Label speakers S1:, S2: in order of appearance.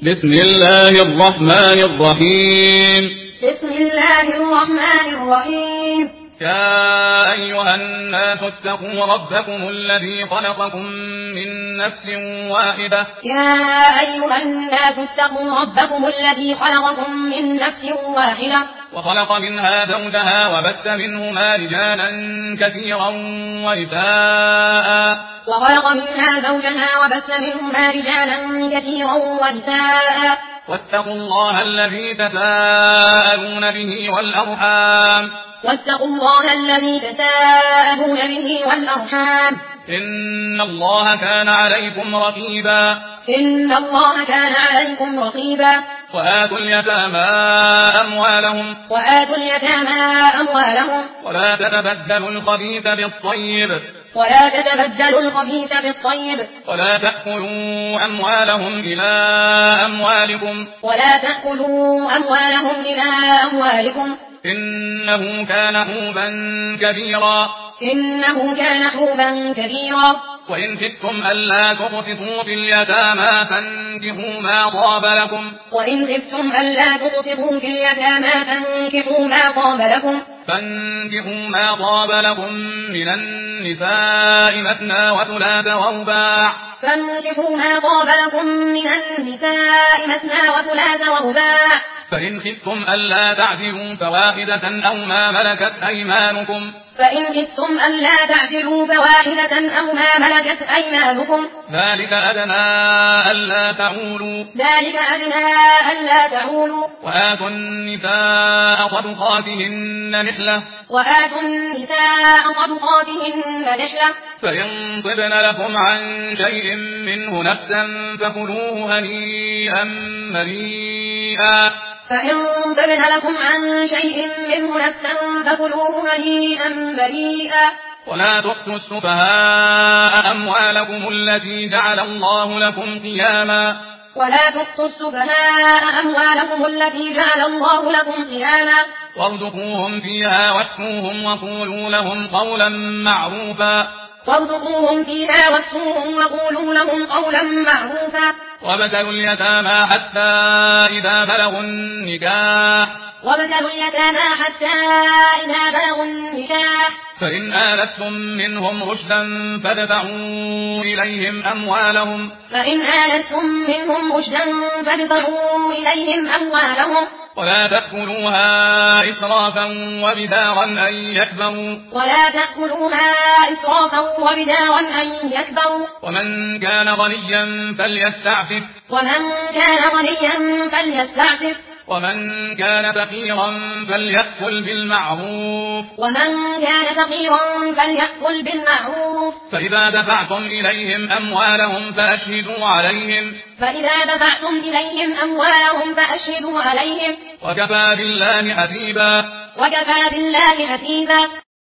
S1: بسم الله الرحمن الرحيم.
S2: بسم الله الرحمن الرحيم.
S1: يا أيها الناس اتقوا ربكم الذي خلقكم من نفس واحدة.
S2: يا أيها الناس اتقوا ربكم الذي خلقكم من نفس واحدة.
S1: وخلق منها زوجها وبث منهما رجالا كثيرا ونساء.
S2: وخلق منها زوجها وبث منهما رجالا كثيرا ونساء.
S1: واتقوا الله الذي تساءلون به والأرحام.
S2: واتقوا الله الذي تساءلون به والأرحام.
S1: إن الله كان عليكم رقيبا.
S2: إن الله كان عليكم رقيبا.
S1: وآتوا اليتامى أموالهم.
S2: وآتوا اليتامى أموالهم.
S1: ولا تتبدلوا الخبيث بالطيب.
S2: ولا تتبدلوا الخبيث بالطيب.
S1: ولا تأكلوا أموالهم إلى أموالكم.
S2: ولا تأكلوا أموالهم إلى أموالكم.
S1: إنه كان حوبا كبيرا.
S2: إنه كان حوبا كبيرا.
S1: وإن خفتم ألا تقسطوا في اليتامى فانكحوا ما طاب لكم.
S2: وإن خفتم ألا تقسطوا في اليتامى فانكحوا ما طاب لكم.
S1: فانكحوا ما طاب لكم من النساء مثنى وثلاث ورباع.
S2: فانكحوا ما طاب لكم من النساء مثنى وثلاث ورباع.
S1: فإن خفتم ألا تعدلوا فواحدة أو ما ملكت أيمانكم.
S2: فإن خفتم ألا تعدلوا فواحدة أو ما ملكت أيمانكم.
S1: ذلك أدنى ألا تعولوا.
S2: ذلك أدنى ألا تعولوا.
S1: وآتوا النساء صدقاتهن نحلة.
S2: وآتوا النساء صدقاتهن نحلة.
S1: فإن طبن لكم عن شيء منه نفسا فكلوه هنيئا مريئا.
S2: فإن طبن لكم عن شيء منه نفسا فكلوه هنيئا مريئا.
S1: ولا تؤتوا السفهاء أموالكم التي جعل الله لكم قياما.
S2: ولا تؤتوا السفهاء أموالكم التي جعل الله لكم قياما.
S1: وارزقوهم فيها واكسوهم وقولوا لهم قولا معروفا.
S2: وارزقوهم فيها واكسوهم وقولوا لهم قولا معروفا.
S1: وابتلوا اليتامى حتى إذا بلغوا النكاح.
S2: وابتلوا اليتامى حتى إذا بلغوا النكاح.
S1: فإن آنستم منهم رشدا فادفعوا إليهم أموالهم.
S2: فإن آنستم منهم رشدا فادفعوا إليهم أموالهم.
S1: ولا تأكلوها إسرافا وبدارا أن يكبروا.
S2: ولا تأكلوها إسرافا وبدارا أن يكبروا.
S1: ومن كان غنيا فليستعفف.
S2: ومن كان غنيا فليستعفف.
S1: ومن كان فقيرا فليأكل بالمعروف.
S2: ومن كان فقيرا فليأكل بالمعروف.
S1: فإذا دفعتم إليهم أموالهم فأشهدوا عليهم.
S2: فإذا دفعتم إليهم أموالهم فأشهدوا عليهم.
S1: وكفى بالله حسيبا.
S2: وكفى بالله حسيبا.